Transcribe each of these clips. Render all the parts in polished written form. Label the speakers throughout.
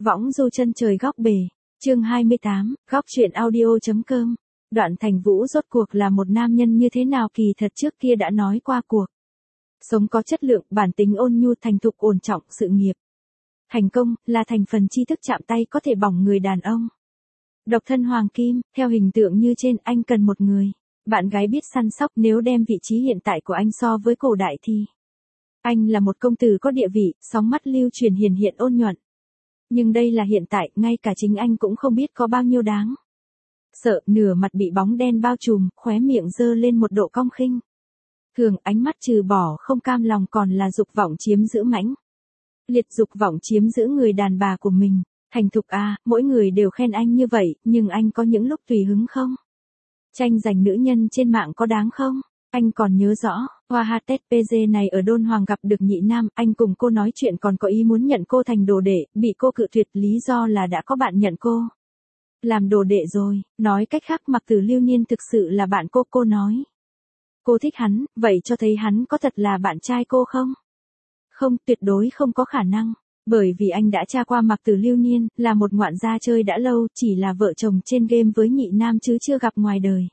Speaker 1: Võng du chân trời góc bể, chương 28, góc truyện audio.com. Đoạn Thành Vũ rốt cuộc là một nam nhân như thế nào kỳ thật trước kia đã nói qua cuộc. Sống có chất lượng, bản tính ôn nhu, thành thục, ổn trọng, sự nghiệp. Thành công, là thành phần tri thức chạm tay có thể bỏng người đàn ông. Độc thân hoàng kim, theo hình tượng như trên, anh cần một người. Bạn gái biết săn sóc. Nếu đem vị trí hiện tại của anh so với cổ đại thì anh là một công tử có địa vị, sóng mắt lưu truyền hiền hiện ôn nhuận. Nhưng đây là hiện tại, ngay cả chính anh cũng không biết có bao nhiêu đáng sợ, nửa mặt bị bóng đen bao trùm, khóe miệng giơ lên một độ cong khinh thường, ánh mắt trừ bỏ không cam lòng còn là dục vọng chiếm giữ mãnh liệt, dục vọng chiếm giữ người đàn bà của mình. Thành thục à, mỗi người đều khen anh như vậy, nhưng anh có những lúc tùy hứng không? Tranh giành nữ nhân trên mạng có đáng không? Anh còn nhớ rõ, Hoa HTT PG này ở Đôn Hoàng gặp được nhị nam, anh cùng cô nói chuyện còn có ý muốn nhận cô thành đồ đệ, bị cô cự tuyệt, lý do là đã có bạn nhận cô làm đồ đệ rồi. Nói cách khác, Mạc Tử Lưu Niên thực sự là bạn cô nói cô thích hắn, vậy cho thấy hắn có thật là bạn trai cô không? Không, tuyệt đối không có khả năng. Bởi vì anh đã tra qua Mạc Tử Lưu Niên, là một ngoạn gia chơi đã lâu, chỉ là vợ chồng trên game với nhị nam chứ chưa gặp ngoài đời.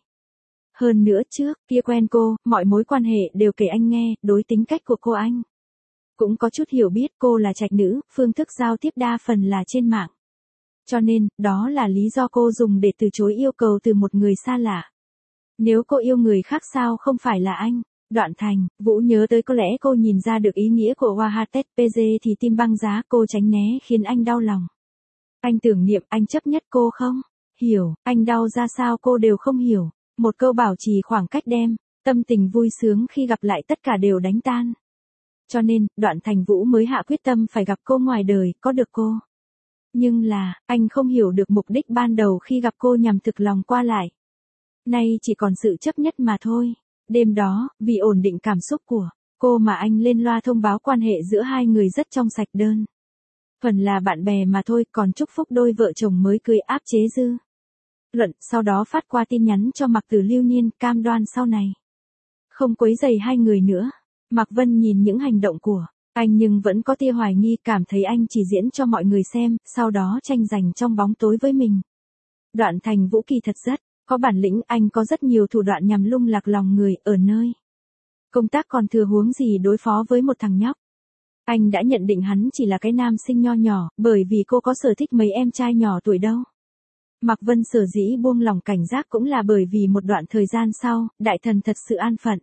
Speaker 1: Hơn nữa trước kia quen cô, mọi mối quan hệ đều kể anh nghe, đối tính cách của cô anh cũng có chút hiểu biết, cô là trạch nữ, phương thức giao tiếp đa phần là trên mạng. Cho nên, đó là lý do cô dùng để từ chối yêu cầu từ một người xa lạ. Nếu cô yêu người khác sao không phải là anh? Đoạn Thành Vũ nhớ tới có lẽ cô nhìn ra được ý nghĩa của Hoa HTT PG thì tim băng giá, cô tránh né khiến anh đau lòng. Anh tưởng niệm, anh chấp nhất cô không? Hiểu, anh đau ra sao cô đều không hiểu. Một câu bảo trì khoảng cách đem tâm tình vui sướng khi gặp lại tất cả đều đánh tan. Cho nên, Đoạn Thành Vũ mới hạ quyết tâm phải gặp cô ngoài đời, có được cô. Nhưng là, anh không hiểu được mục đích ban đầu khi gặp cô nhằm thực lòng qua lại. Nay chỉ còn sự chấp nhất mà thôi. Đêm đó, vì ổn định cảm xúc của cô mà anh lên loa thông báo quan hệ giữa hai người rất trong sạch, đơn phần là bạn bè mà thôi, còn chúc phúc đôi vợ chồng mới cưới, áp chế dư luận, sau đó phát qua tin nhắn cho Mạc Tử Lưu Niên, cam đoan sau này không quấy rầy hai người nữa. Mạc Vân nhìn những hành động của anh nhưng vẫn có tia hoài nghi, cảm thấy anh chỉ diễn cho mọi người xem, sau đó tranh giành trong bóng tối với mình. Đoạn Thành Vũ kỳ thật rất có bản lĩnh, anh có rất nhiều thủ đoạn nhằm lung lạc lòng người, ở nơi công tác còn thừa huống gì đối phó với một thằng nhóc. Anh đã nhận định hắn chỉ là cái nam sinh nho nhỏ, bởi vì cô có sở thích mấy em trai nhỏ tuổi đâu. Mạc Vân sở dĩ buông lòng cảnh giác cũng là bởi vì một đoạn thời gian sau, đại thần thật sự an phận.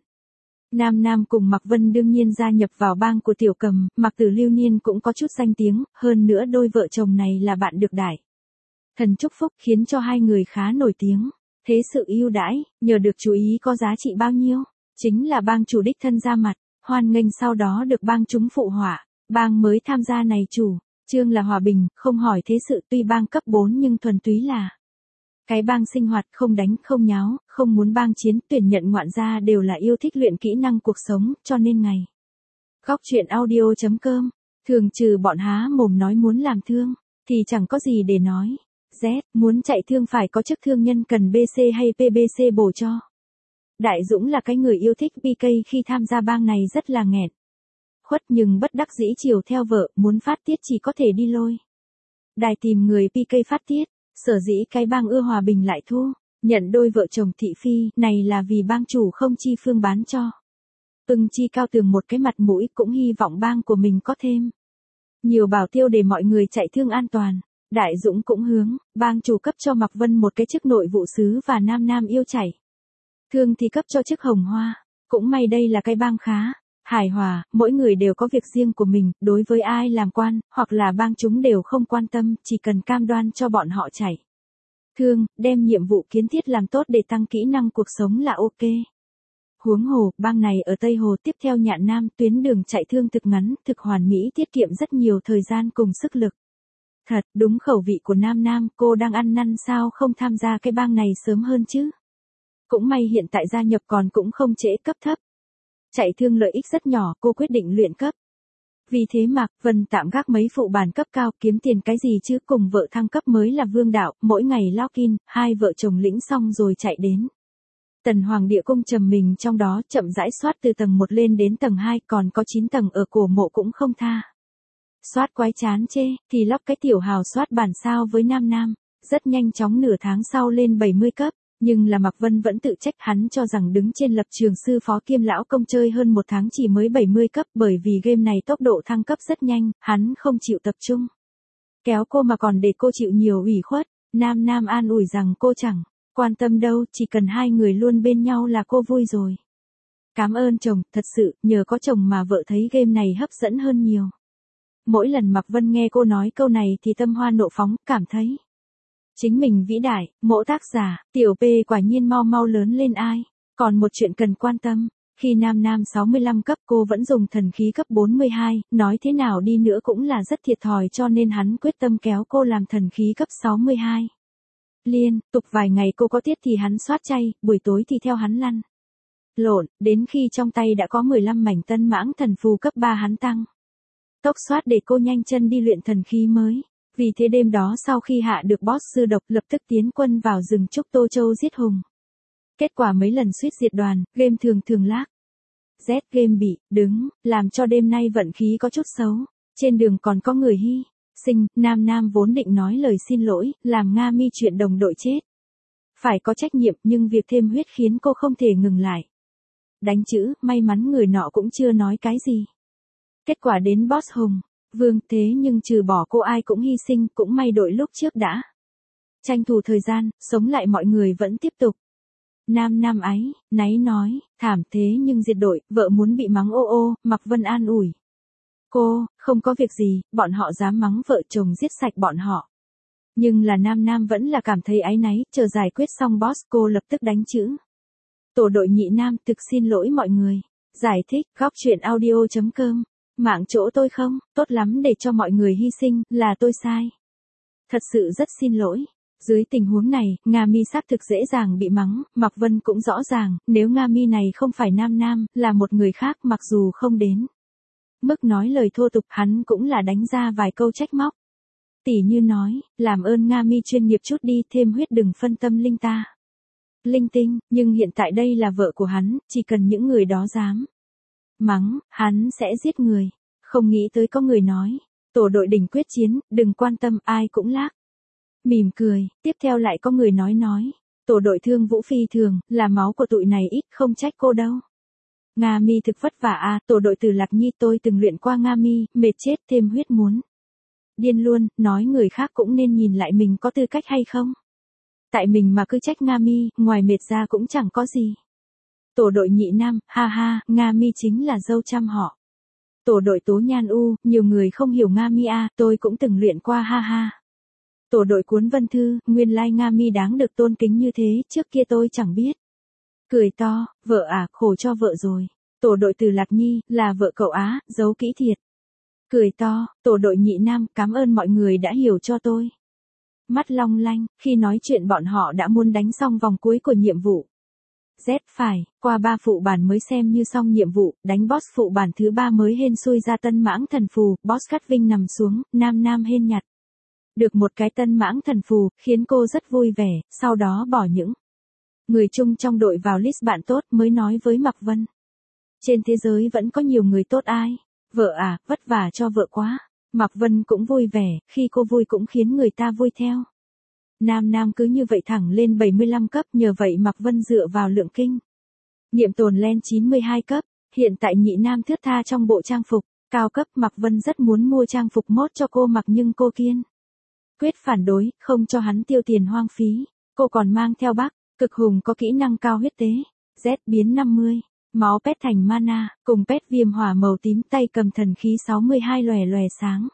Speaker 1: Nam cùng Mạc Vân đương nhiên gia nhập vào bang của Tiểu Cầm, Mạc Tử Lưu Niên cũng có chút danh tiếng, hơn nữa đôi vợ chồng này là bạn được đại thần chúc phúc, khiến cho hai người khá nổi tiếng. Thế sự ưu đãi, nhờ được chú ý có giá trị bao nhiêu? Chính là bang chủ đích thân ra mặt, hoan nghênh, sau đó được bang chúng phụ họa. Bang mới tham gia này chủ trương là hòa bình, không hỏi thế sự, tuy bang cấp 4 nhưng thuần túy là cái bang sinh hoạt, không đánh, không nháo, không muốn bang chiến, tuyển nhận ngoạn gia đều là yêu thích luyện kỹ năng cuộc sống, cho nên ngày góc truyện audio.com, thường trừ bọn há mồm nói muốn làm thương, thì chẳng có gì để nói. Z, muốn chạy thương phải có chức thương nhân, cần BC hay PBC bổ cho. Đại Dũng là cái người yêu thích PK, khi tham gia bang này rất là nghẹn khuất, nhưng bất đắc dĩ chiều theo vợ, muốn phát tiết chỉ có thể đi lôi đài tìm người PK phát tiết. Sở dĩ cái bang ưa hòa bình lại thu nhận đôi vợ chồng thị phi này là vì bang chủ không chi phương bán cho chi cao tường một cái mặt mũi, cũng hy vọng bang của mình có thêm nhiều bảo tiêu để mọi người chạy thương an toàn. Đại Dũng cũng hướng bang chủ cấp cho Mạc Vân một cái chức nội vụ sứ, và Nam yêu chảy thương thì cấp cho chức hồng hoa. Cũng may đây là cái bang khá hài hòa, mỗi người đều có việc riêng của mình, đối với ai làm quan hoặc là bang chúng đều không quan tâm, chỉ cần cam đoan cho bọn họ chạy thương, đem nhiệm vụ kiến thiết làm tốt để tăng kỹ năng cuộc sống là ok. Huống hồ, bang này ở Tây Hồ, tiếp theo Nhạn Nam, tuyến đường chạy thương thực ngắn, thực hoàn mỹ, tiết kiệm rất nhiều thời gian cùng sức lực. Thật, đúng khẩu vị của Nam, cô đang ăn năn sao không tham gia cái bang này sớm hơn chứ? Cũng may hiện tại gia nhập còn cũng không trễ, cấp thấp chạy thương lợi ích rất nhỏ, cô quyết định luyện cấp. Vì thế Mạc Vân tạm gác mấy phụ bản cấp cao, kiếm tiền cái gì chứ, cùng vợ thăng cấp mới là vương đạo, mỗi ngày login, hai vợ chồng lĩnh xong rồi chạy đến Tần Hoàng địa cung, trầm mình trong đó, chậm rãi soát từ tầng 1 lên đến tầng 2, còn có 9 tầng ở cổ mộ cũng không tha. Soát quái chán chê, thì lóc cái tiểu hào soát bản sao với Nam Nam. Rất nhanh chóng nửa tháng sau lên 70 cấp. Nhưng là Mạc Vân vẫn tự trách hắn cho rằng đứng trên lập trường sư phó kiêm lão công chơi hơn một tháng chỉ mới 70 cấp bởi vì game này tốc độ thăng cấp rất nhanh, hắn không chịu tập trung. Kéo cô mà còn để cô chịu nhiều ủy khuất, Nam Nam an ủi rằng cô chẳng quan tâm đâu, chỉ cần hai người luôn bên nhau là cô vui rồi. Cảm ơn chồng, thật sự, nhờ có chồng mà vợ thấy game này hấp dẫn hơn nhiều. Mỗi lần Mạc Vân nghe cô nói câu này thì tâm hoa nộ phóng, cảm thấy chính mình vĩ đại, mẫu tác giả, tiểu P quả nhiên mau mau lớn lên ai. Còn một chuyện cần quan tâm, khi Nam Nam 65 cấp cô vẫn dùng thần khí cấp 42, nói thế nào đi nữa cũng là rất thiệt thòi cho nên hắn quyết tâm kéo cô làm thần khí cấp 62. Liên tục vài ngày cô có tiết thì hắn soát chay, buổi tối thì theo hắn lăn lộn, đến khi trong tay đã có 15 mảnh tân mãng thần phù cấp 3 hắn tăng tốc soát để cô nhanh chân đi luyện thần khí mới. Vì thế đêm đó sau khi hạ được boss sư độc lập tức tiến quân vào rừng trúc Tô Châu giết hùng. Kết quả mấy lần suýt diệt đoàn, game thường thường lag. Z game bị đứng, làm cho đêm nay vận khí có chút xấu. Trên đường còn có người hy sinh, Nam Nam vốn định nói lời xin lỗi, làm Nga Mi chuyện đồng đội chết. Phải có trách nhiệm nhưng việc thêm huyết khiến cô không thể ngừng lại. Đánh chữ, may mắn người nọ cũng chưa nói cái gì. Kết quả đến boss hùng. Vương thế nhưng trừ bỏ cô ai cũng hy sinh, cũng may đội lúc trước đã tranh thủ thời gian, sống lại mọi người vẫn tiếp tục. Nam Nam áy náy nói, thảm thế nhưng diệt đội, vợ muốn bị mắng ô ô, Mạc Vân an ủi. Cô, không có việc gì, bọn họ dám mắng vợ chồng giết sạch bọn họ. Nhưng là Nam Nam vẫn là cảm thấy áy náy, chờ giải quyết xong boss cô lập tức đánh chữ. Tổ đội nhị Nam thực xin lỗi mọi người. Giải thích, góc truyện audio.com. Mạng chỗ tôi không, tốt lắm để cho mọi người hy sinh, là tôi sai. Thật sự rất xin lỗi. Dưới tình huống này, Nga Mi xác thực dễ dàng bị mắng, Mạc Vân cũng rõ ràng, nếu Nga Mi này không phải Nam Nam, là một người khác mặc dù không đến mức nói lời thô tục hắn cũng là đánh ra vài câu trách móc. Tỉ như nói, làm ơn Nga Mi chuyên nghiệp chút đi, thêm huyết đừng phân tâm linh ta. Linh tinh, nhưng hiện tại đây là vợ của hắn, chỉ cần những người đó dám mắng, hắn sẽ giết người. Không nghĩ tới có người nói, tổ đội đỉnh quyết chiến, đừng quan tâm ai cũng lác. Mỉm cười, tiếp theo lại có người nói, tổ đội thương vũ phi thường, là máu của tụi này ít, không trách cô đâu. Nga Mi thực vất vả à, tổ đội từ Lạc Nhi tôi từng luyện qua Nga Mi, mệt chết thêm huyết muốn điên luôn, nói người khác cũng nên nhìn lại mình có tư cách hay không. Tại mình mà cứ trách Nga Mi, ngoài mệt ra cũng chẳng có gì. Tổ đội nhị Nam, ha ha, Nga Mi chính là dâu trăm họ. Tổ đội Tố Nhan U, nhiều người không hiểu Nga Mi à, tôi cũng từng luyện qua ha ha. Tổ đội Cuốn Vân Thư, nguyên lai Nga Mi đáng được tôn kính như thế, trước kia tôi chẳng biết. Cười to, vợ à, khổ cho vợ rồi. Tổ đội Từ Lạc Nhi, là vợ cậu á, giấu kỹ thiệt. Cười to, tổ đội nhị Nam, cảm ơn mọi người đã hiểu cho tôi. Mắt long lanh, khi nói chuyện bọn họ đã muốn đánh xong vòng cuối của nhiệm vụ. Z phải, qua 3 phụ bản mới xem như xong nhiệm vụ, đánh boss phụ bản thứ 3 mới hên xui ra tân mãng thần phù, boss cắt vinh nằm xuống, Nam Nam hên nhặt. Được một cái tân mãng thần phù, khiến cô rất vui vẻ, sau đó bỏ những người chung trong đội vào list bạn tốt mới nói với Mạc Vân. Trên thế giới vẫn có nhiều người tốt ai? Vợ à, vất vả cho vợ quá. Mạc Vân cũng vui vẻ, khi cô vui cũng khiến người ta vui theo. Nam Nam cứ như vậy thẳng lên 75 cấp, nhờ vậy Mạc Vân dựa vào lượng kinh nghiệm tồn lên 92 cấp, hiện tại nhị Nam thướt tha trong bộ trang phục cao cấp. Mạc Vân rất muốn mua trang phục mốt cho cô mặc nhưng cô kiên quyết phản đối, không cho hắn tiêu tiền hoang phí. Cô còn mang theo bác cực hùng có kỹ năng cao huyết tế, Z biến 50, máu pet thành mana, cùng pet viêm hỏa màu tím, tay cầm thần khí 62 lòe lòe sáng.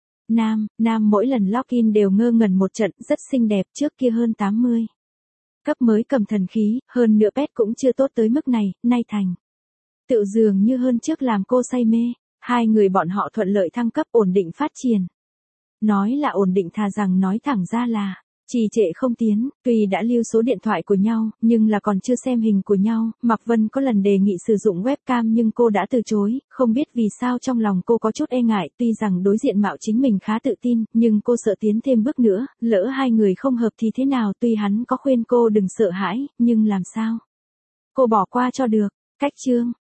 Speaker 1: Nam mỗi lần login đều ngơ ngẩn một trận, rất xinh đẹp, trước kia hơn 80. Cấp mới cầm thần khí, hơn nữa pet cũng chưa tốt tới mức này, nay thành. Tự dường như hơn trước làm cô say mê, hai người bọn họ thuận lợi thăng cấp ổn định phát triển. Nói là ổn định thà rằng nói thẳng ra là trì trệ không tiến, tuy đã lưu số điện thoại của nhau, nhưng là còn chưa xem hình của nhau. Mạc Vân có lần đề nghị sử dụng webcam nhưng cô đã từ chối, không biết vì sao trong lòng cô có chút e ngại, tuy rằng đối diện mạo chính mình khá tự tin, nhưng cô sợ tiến thêm bước nữa, lỡ hai người không hợp thì thế nào, tuy hắn có khuyên cô đừng sợ hãi, nhưng làm sao? Cô bỏ qua cho được. Cách chương